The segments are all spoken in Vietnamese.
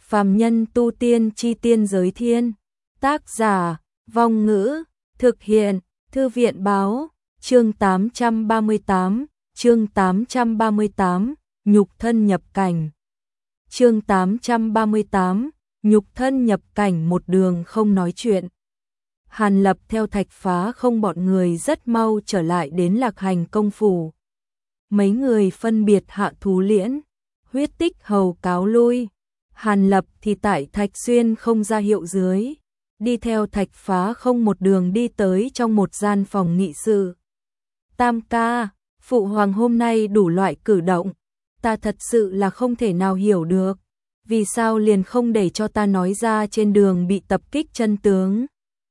Phàm nhân tu tiên chi tiên giới thiên. Tác giả, Vong Ngữ, thực hiện, Thư viện báo, chương 838, nhục thân nhập cảnh. Chương 838, nhục thân nhập cảnh. Một đường không nói chuyện. Hàn Lập theo Thạch Phá Không bọn người rất mau trở lại đến Lạc Hành công phủ. Mấy người phân biệt hạ thú liễn, huyết tích hầu cáo lui. Hàn Lập thì tại Thạch Xuyên không ra hiệu dưới, đi theo Thạch Phá Không một đường đi tới trong một gian phòng nghị sự. Tam ca, phụ hoàng hôm nay đủ loại cử động, ta thật sự là không thể nào hiểu được, vì sao liền không để cho ta nói ra trên đường bị tập kích chân tướng.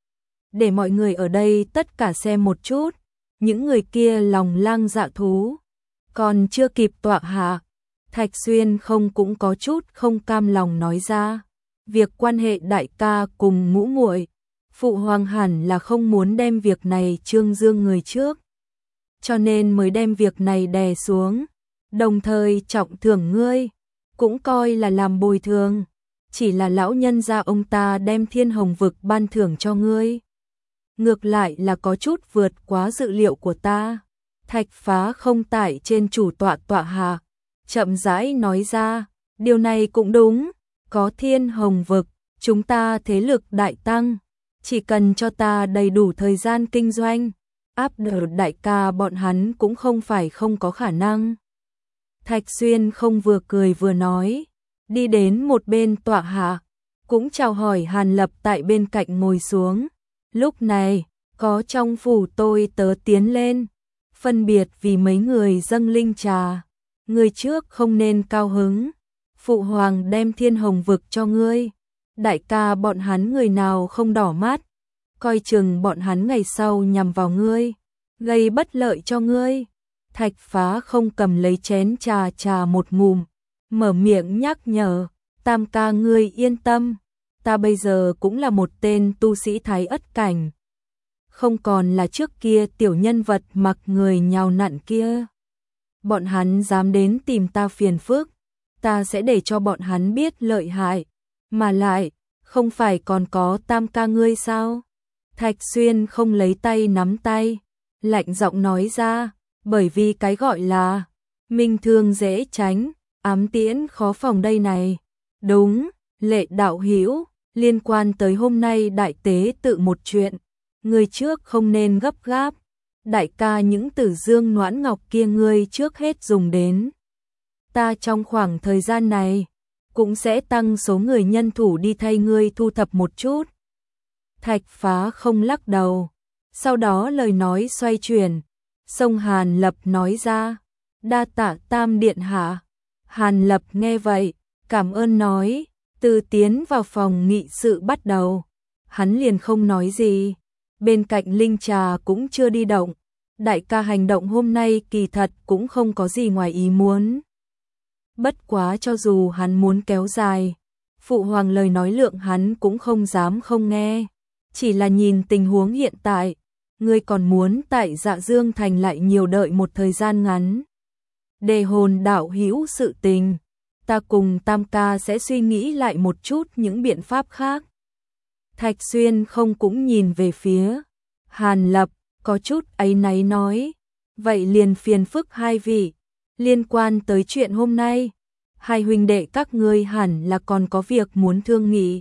Để mọi người ở đây tất cả xem một chút, những người kia lòng lang dạ thú, còn chưa kịp tọa hạ, Thạch Xuyên không cũng có chút không cam lòng nói ra, việc quan hệ đại ca cùng ngũ muội, phụ hoàng hẳn là không muốn đem việc này trương dương người trước, cho nên mới đem việc này đè xuống, đồng thời trọng thưởng ngươi, cũng coi là làm bồi thường, chỉ là lão nhân gia ông ta đem Thiên Hồng vực ban thưởng cho ngươi. Ngược lại là có chút vượt quá dự liệu của ta. Thạch Phá Không tại trên chủ tọa hạ, chậm rãi nói ra, điều này cũng đúng, có Thiên Hồng vực, chúng ta thế lực đại tăng, chỉ cần cho ta đầy đủ thời gian kinh doanh, áp đỡ đại ca bọn hắn cũng không phải không có khả năng. Thạch Xuyên không vừa cười vừa nói, đi đến một bên tọa hạ, cũng chào hỏi Hàn Lập tại bên cạnh ngồi xuống. Lúc này, có trong phủ tôi tớ tiến lên, phân biệt vì mấy người dâng linh trà. Người trước không nên cao hứng, phụ hoàng đem Thiên Hồng vực cho ngươi, đại ca bọn hắn người nào không đỏ mắt, coi chừng bọn hắn ngày sau nhằm vào ngươi, gây bất lợi cho ngươi. Thạch Phá Không cầm lấy chén trà một ngụm, mở miệng nhắc nhở, tam ca ngươi yên tâm, ta bây giờ cũng là một tên tu sĩ thái ất cảnh, không còn là trước kia tiểu nhân vật mặc người nhào nặn kia. Bọn hắn dám đến tìm ta phiền phức, ta sẽ để cho bọn hắn biết lợi hại, mà lại, không phải còn có tam ca ngươi sao? Thạch Xuyên không lấy tay nắm tay, lạnh giọng nói ra, bởi vì cái gọi là minh thương dễ tránh, ám tiễn khó phòng đây này. Đúng, Lệ đạo hữu, liên quan tới hôm nay đại tế tự một chuyện, người trước không nên gấp gáp, đại ca những tử dương noãn ngọc kia ngươi trước hết dùng đến. Ta trong khoảng thời gian này, cũng sẽ tăng số người nhân thủ đi thay ngươi thu thập một chút. Thạch Phá Không lắc đầu, sau đó lời nói xoay chuyển, xông Hàn Lập nói ra, đa tạ tam điện hạ. Hàn Lập nghe vậy, cảm ơn nói, từ tiến vào phòng nghị sự bắt đầu, hắn liền không nói gì, bên cạnh linh trà cũng chưa đi động, đại ca hành động hôm nay kỳ thật cũng không có gì ngoài ý muốn. Bất quá cho dù hắn muốn kéo dài, phụ hoàng lời nói lượng hắn cũng không dám không nghe, chỉ là nhìn tình huống hiện tại, ngươi còn muốn tại Dạ Dương Thành lại nhiều đợi một thời gian ngắn. Đề hồn đạo hữu sự tình, ta cùng tam ca sẽ suy nghĩ lại một chút những biện pháp khác. Thạch Xuyên không cũng nhìn về phía Hàn Lập, có chút áy náy nói, vậy liền phiền phức hai vị, liên quan tới chuyện hôm nay, hai huynh đệ các ngươi hẳn là còn có việc muốn thương nghị.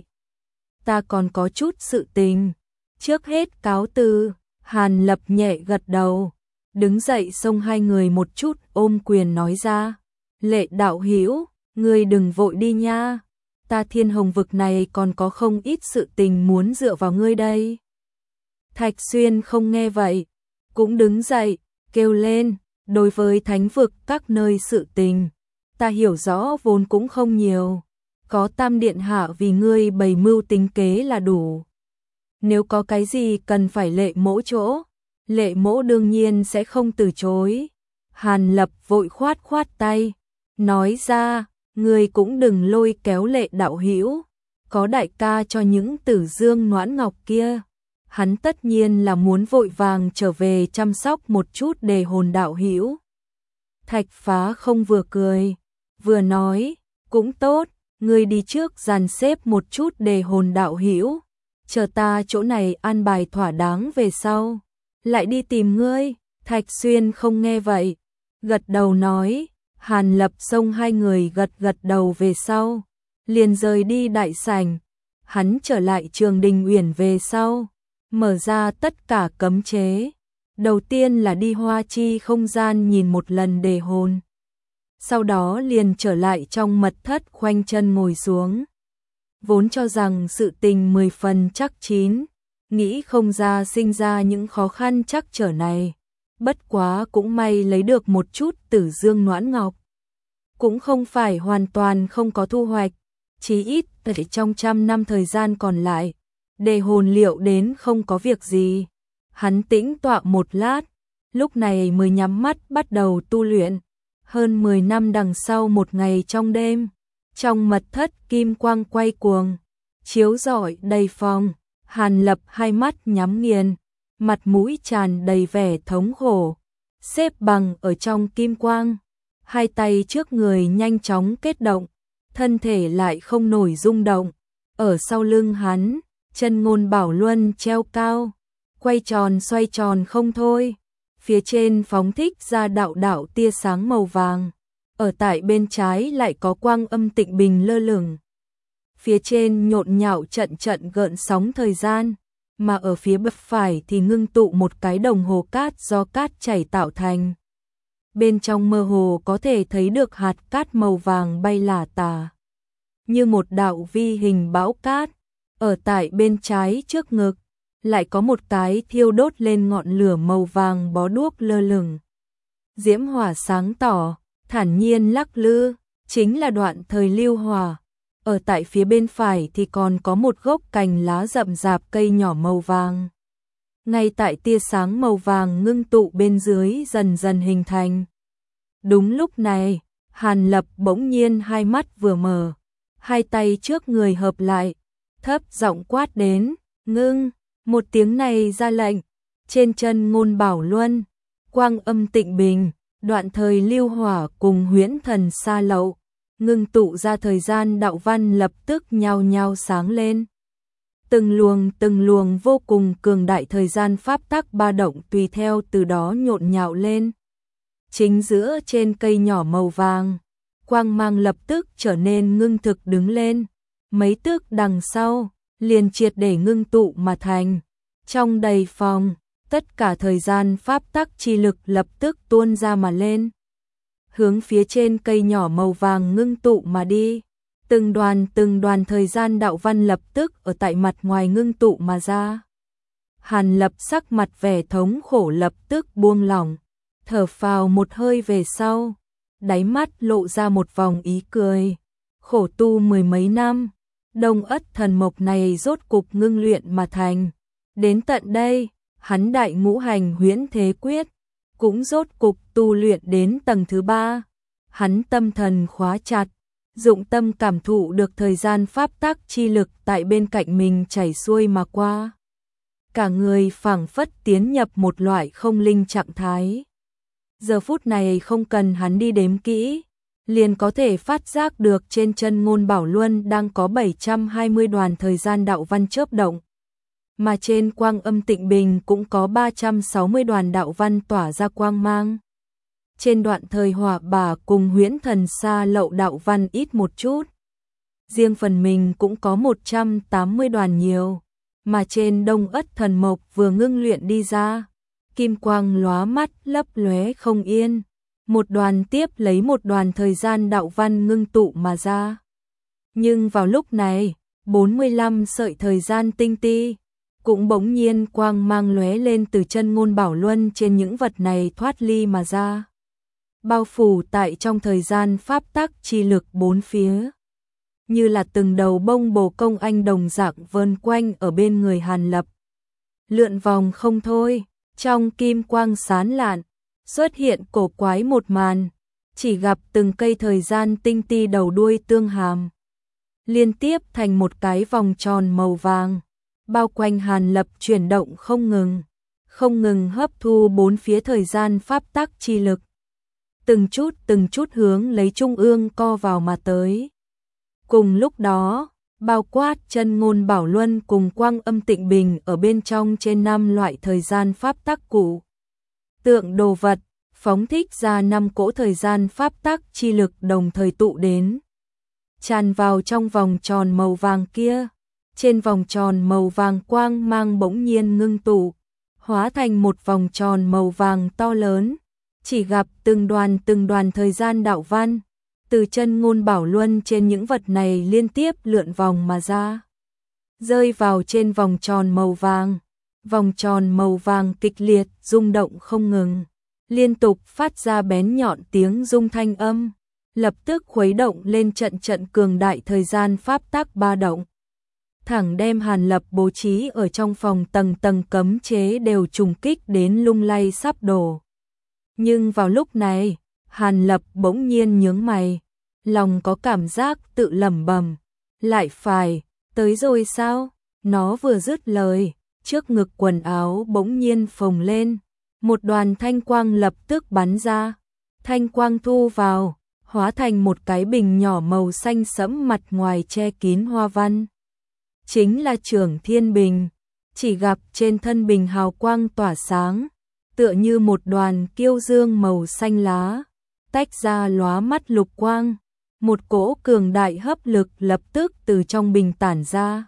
Ta còn có chút sự tình, trước hết cáo từ. Hàn Lập nhẹ gật đầu, đứng dậy xông hai người một chút ôm quyền nói ra, Lệ đạo hữu, ngươi đừng vội đi nha, ta Thiên Hồng vực này còn có không ít sự tình muốn dựa vào ngươi đây. Thạch Xuyên không nghe vậy, cũng đứng dậy, kêu lên, đối với thánh vực các nơi sự tình, ta hiểu rõ vốn cũng không nhiều, có tam điện hạ vì ngươi bày mưu tính kế là đủ. Nếu có cái gì cần phải Lệ mỗ chỗ, Lệ mỗ đương nhiên sẽ không từ chối. Hàn Lập vội khoát tay, nói ra, ngươi cũng đừng lôi kéo Lệ đạo hữu, có đại ca cho những tử dương noãn ngọc kia, hắn tất nhiên là muốn vội vàng trở về chăm sóc một chút đề hồn đạo hữu. Thạch Phá Không vừa cười, vừa nói, cũng tốt, ngươi đi trước dàn xếp một chút để hồn đạo hữu, chờ ta chỗ này an bài thỏa đáng về sau, lại đi tìm ngươi. Thạch Xuyên không nghe vậy, gật đầu nói. Hàn Lập xông hai người gật gật đầu về sau, liền rời đi đại sảnh. Hắn trở lại Trường Đình Uyển về sau, mở ra tất cả cấm chế. Đầu tiên là đi Hoa Chi không gian nhìn một lần đề hồn. Sau đó liền trở lại trong mật thất khoanh chân ngồi xuống. Vốn cho rằng sự tình 10 phần chắc chín, nghĩ không ra sinh ra những khó khăn chắc trở này. Bất quá cũng may lấy được một chút Tử Dương Noãn Ngọc. Cũng không phải hoàn toàn không có thu hoạch, chí ít trong 100 năm thời gian còn lại, đề hồn liệu đến không có việc gì. Hắn tĩnh tọa một lát, lúc này mới nhắm mắt bắt đầu tu luyện. Hơn 10 năm đằng sau một ngày trong đêm, trong mật thất kim quang quay cuồng, chiếu rọi đầy phòng. Hàn Lập hai mắt nhắm nghiền, mặt mũi tràn đầy vẻ thống khổ, xếp bằng ở trong kim quang, hai tay trước người nhanh chóng kết động, thân thể lại không nổi rung động. Ở sau lưng hắn, chân ngôn bảo luân treo cao, quay tròn xoay tròn không thôi, phía trên phóng thích ra đạo đạo tia sáng màu vàng, ở tại bên trái lại có quang âm tịnh bình lơ lửng. Phía trên nhộn nhạo trận trận gợn sóng thời gian, mà ở phía bên phải thì ngưng tụ một cái đồng hồ cát do cát chảy tạo thành. Bên trong mơ hồ có thể thấy được hạt cát màu vàng bay lả tả, như một đạo vi hình bão cát. Ở tại bên trái trước ngực, lại có một cái thiêu đốt lên ngọn lửa màu vàng bó đuốc lơ lửng. Diễm hỏa sáng tỏ, thản nhiên lắc lư, chính là đoạn thời lưu hỏa. Ở tại phía bên phải thì còn có một gốc cành lá rậm rạp cây nhỏ màu vàng. Ngay tại tia sáng màu vàng ngưng tụ bên dưới dần dần hình thành. Đúng lúc này, Hàn Lập bỗng nhiên hai mắt vừa mở, hai tay trước người hợp lại, thấp giọng quát đến, ngưng. Một tiếng này ra lệnh, trên chân ngôn bảo luân, quang âm tịnh bình, đoạn thời lưu hỏa cùng huyễn thần sa lậu, ngưng tụ ra thời gian đạo văn lập tức nhao nhao sáng lên. Từng luồng vô cùng cường đại thời gian pháp tắc ba động tùy theo từ đó nhộn nhạo lên. Chính giữa trên cây nhỏ màu vàng, quang mang lập tức trở nên ngưng thực đứng lên, mấy tước đằng sau, liền triệt để ngưng tụ mà thành. Trong đầy phòng, tất cả thời gian pháp tắc chi lực lập tức tuôn ra mà lên, hướng phía trên cây nhỏ màu vàng ngưng tụ mà đi. Từng đoàn thời gian đạo văn lập tức ở tại mặt ngoài ngưng tụ mà ra. Hàn Lập sắc mặt vẻ thống khổ lập tức buông lỏng, thở phào một hơi về sau, đáy mắt lộ ra một vòng ý cười. Khổ tu 10 mấy năm, Đông Ất thần mộc này rốt cục ngưng luyện mà thành. Đến tận đây, hắn đại ngũ hành huyễn thế quyết cũng rốt cục tu luyện đến tầng thứ 3. Hắn tâm thần khóa chặt, dụng tâm cảm thụ được thời gian pháp tắc chi lực tại bên cạnh mình chảy xuôi mà qua. Cả người phảng phất tiến nhập một loại không linh trạng thái. Giờ phút này không cần hắn đi đếm kỹ, liền có thể phát giác được trên chân ngôn bảo luân đang có 720 đoàn thời gian đạo văn chớp động. Mà trên quang âm tịnh bình cũng có 360 đoàn đạo văn tỏa ra quang mang. Trên đoạn thời hỏa bả cùng huyễn thần sa lậu đạo văn ít một chút. Riêng phần mình cũng có 180 đoàn nhiều. Mà trên Đông Ất thần mộc vừa ngưng luyện đi ra, kim quang lóa mắt lấp lóe không yên. Một đoàn tiếp lấy một đoàn thời gian đạo văn ngưng tụ mà ra. Nhưng vào lúc này, 45 sợi thời gian tinh ti cũng bỗng nhiên quang mang lóe lên từ chân ngôn bảo luân trên những vật này thoát ly mà ra, bao phủ tại trong thời gian pháp tắc chi lực bốn phía, như là từng đầu bông bồ công anh đồng dạng vờn quanh ở bên người Hàn Lập, lượn vòng không thôi. Trong kim quang sán lạn xuất hiện cổ quái một màn, chỉ gặp từng cây thời gian tinh ti đầu đuôi tương hàm, liên tiếp thành một cái vòng tròn màu vàng, bao quanh Hàn Lập chuyển động không ngừng hấp thu bốn phía thời gian pháp tắc chi lực, từng chút hướng lấy trung ương co vào mà tới. Cùng lúc đó, bao quát Chân Ngôn Bảo Luân cùng Quang Âm Tịnh Bình ở bên trong trên 5 loại thời gian pháp tắc cụ tượng đồ vật, phóng thích ra 5 cỗ thời gian pháp tắc chi lực đồng thời tụ đến, tràn vào trong vòng tròn màu vàng kia. Trên vòng tròn màu vàng quang mang bỗng nhiên ngưng tụ, hóa thành một vòng tròn màu vàng to lớn, chỉ gặp từng đoàn thời gian đạo văn từ Chân Ngôn Bảo Luân trên những vật này liên tiếp lượn vòng mà ra, rơi vào trên vòng tròn màu vàng. Vòng tròn màu vàng kịch liệt rung động không ngừng, liên tục phát ra bén nhọn tiếng rung thanh âm, lập tức khuấy động lên trận cường đại thời gian pháp tắc ba động. Thẳng đem Hàn Lập bố trí ở trong phòng tầng cấm chế đều trùng kích đến lung lay sắp đổ. Nhưng vào lúc này, Hàn Lập bỗng nhiên nhướng mày, lòng có cảm giác tự lẩm bẩm, lại phải, tới rồi sao? Nó vừa dứt lời, trước ngực quần áo bỗng nhiên phồng lên, một đoàn thanh quang lập tức bắn ra, thanh quang thu vào, hóa thành một cái bình nhỏ màu xanh sẫm mặt ngoài che kín hoa văn. Chính là Trưởng Thiên Bình, chỉ gặp trên thân bình hào quang tỏa sáng, tựa như một đoàn kiêu dương màu xanh lá, tách ra lóa mắt lục quang, một cỗ cường đại hấp lực lập tức từ trong bình tản ra.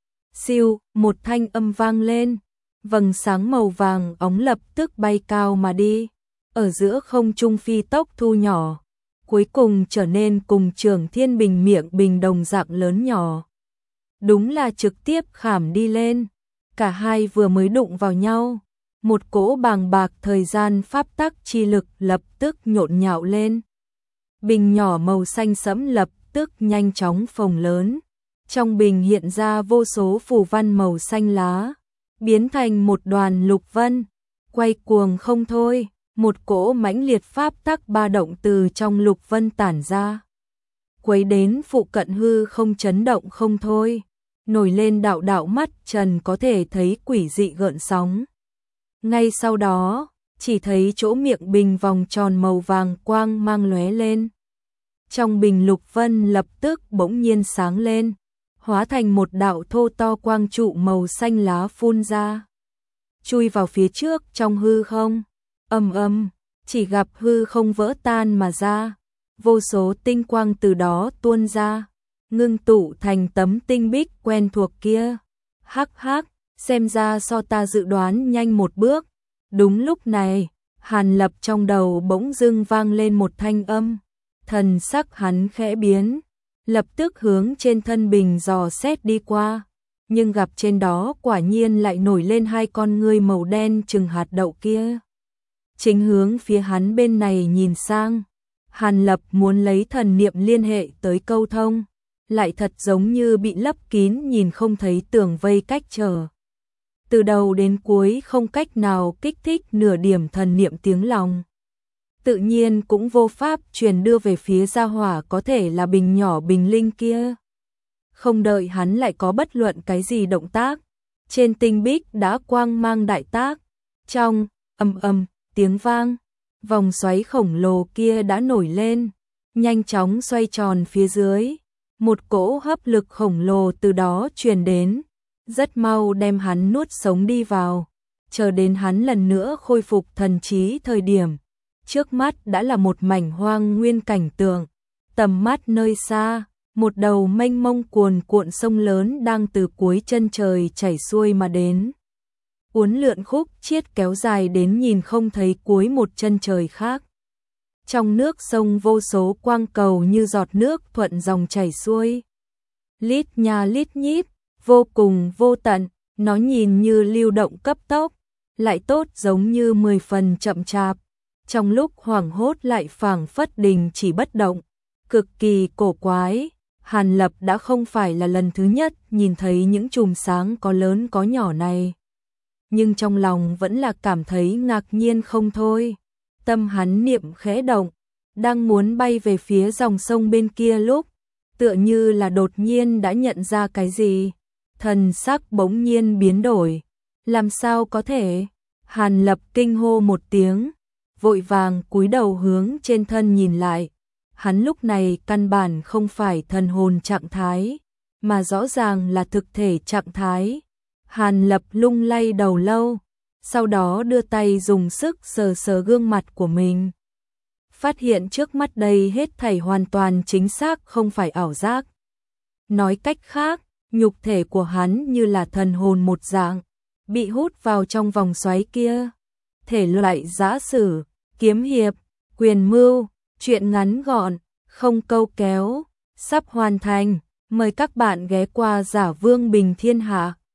Siêu, một thanh âm vang lên, vầng sáng màu vàng óng lập tức bay cao mà đi, ở giữa không trung phi tốc thu nhỏ, cuối cùng trở nên cùng Trưởng Thiên Bình miệng bình đồng dạng lớn nhỏ. Đúng là trực tiếp khảm đi lên, cả hai vừa mới đụng vào nhau, một cỗ bàng bạc thời gian pháp tắc chi lực lập tức nhộn nhạo lên. Bình nhỏ màu xanh sẫm lập tức nhanh chóng phồng lớn, trong bình hiện ra vô số phù văn màu xanh lá, biến thành một đoàn lục vân, quay cuồng không thôi, một cỗ mãnh liệt pháp tắc ba động từ trong lục vân tản ra, quấy đến phụ cận hư không chấn động không thôi, nổi lên đạo đạo mắt trần có thể thấy quỷ dị gợn sóng. Ngay sau đó, chỉ thấy chỗ miệng bình vòng tròn màu vàng quang mang lóe lên. Trong bình lục vân lập tức bỗng nhiên sáng lên, hóa thành một đạo thô to quang trụ màu xanh lá phun ra, chui vào phía trước trong hư không. Ầm ầm, chỉ gặp hư không vỡ tan mà ra, vô số tinh quang từ đó tuôn ra, ngưng tụ thành tấm tinh bích quen thuộc kia. Hắc hắc, xem ra so ta dự đoán nhanh một bước. Đúng lúc này, Hàn Lập trong đầu bỗng dưng vang lên một thanh âm, thần sắc hắn khẽ biến, lập tức hướng trên thân bình dò xét đi qua, nhưng gặp trên đó quả nhiên lại nổi lên hai con ngươi màu đen chừng hạt đậu kia. Chính hướng phía hắn bên này nhìn sang, Hàn Lập muốn lấy thần niệm liên hệ tới câu thông, lại thật giống như bị lấp kín nhìn không thấy tường vây cách trở. Từ đầu đến cuối không cách nào kích thích nửa điểm thần niệm tiếng lòng. Tự nhiên cũng vô pháp truyền đưa về phía gia hỏa có thể là bình nhỏ bình linh kia. Không đợi hắn lại có bất luận cái gì động tác, trên tinh bích đã quang mang đại tác, trong ầm tiếng vang, vòng xoáy khổng lồ kia đã nổi lên, nhanh chóng xoay tròn phía dưới, một cỗ hấp lực khổng lồ từ đó truyền đến, rất mau đem hắn nuốt sống đi vào. Chờ đến hắn lần nữa khôi phục thần trí thời điểm, trước mắt đã là một mảnh hoang nguyên cảnh tượng, tầm mắt nơi xa, một đầu mênh mông cuồn cuộn sông lớn đang từ cuối chân trời chảy xuôi mà đến. Uốn lượn khúc chiết kéo dài đến nhìn không thấy cuối một chân trời khác. Trong nước sông vô số quang cầu như giọt nước thuận dòng chảy xuôi. Lít nha lít nhít, vô cùng vô tận, nó nhìn như lưu động cấp tốc, lại tốt giống như 10 phần chậm chạp. Trong lúc hoảng hốt lại phảng phất đình chỉ bất động, cực kỳ cổ quái. Hàn Lập đã không phải là lần thứ nhất nhìn thấy những chùm sáng có lớn có nhỏ này. Nhưng trong lòng vẫn là cảm thấy ngạc nhiên không thôi. Tâm hắn niệm khẽ động, đang muốn bay về phía dòng sông bên kia lúc, tựa như là đột nhiên đã nhận ra cái gì. Thần sắc bỗng nhiên biến đổi. Làm sao có thể? Hàn Lập kinh hô một tiếng, vội vàng cúi đầu hướng trên thân nhìn lại. hắn lúc này căn bản không phải thần hồn trạng thái, mà rõ ràng là thực thể trạng thái. Hàn Lập lung lay đầu lâu, sau đó đưa tay dùng sức sờ sờ gương mặt của mình. Phát hiện trước mắt đây hết thảy hoàn toàn chính xác, không phải ảo giác. Nói cách khác, nhục thể của hắn như là thần hồn một dạng, bị hút vào trong vòng xoáy kia. Thể loại giã sử, kiếm hiệp, quyền mưu, truyện ngắn gọn, không câu kéo, sắp hoàn thành. Mời các bạn ghé qua Giả Vương Bình Thiên Hạ.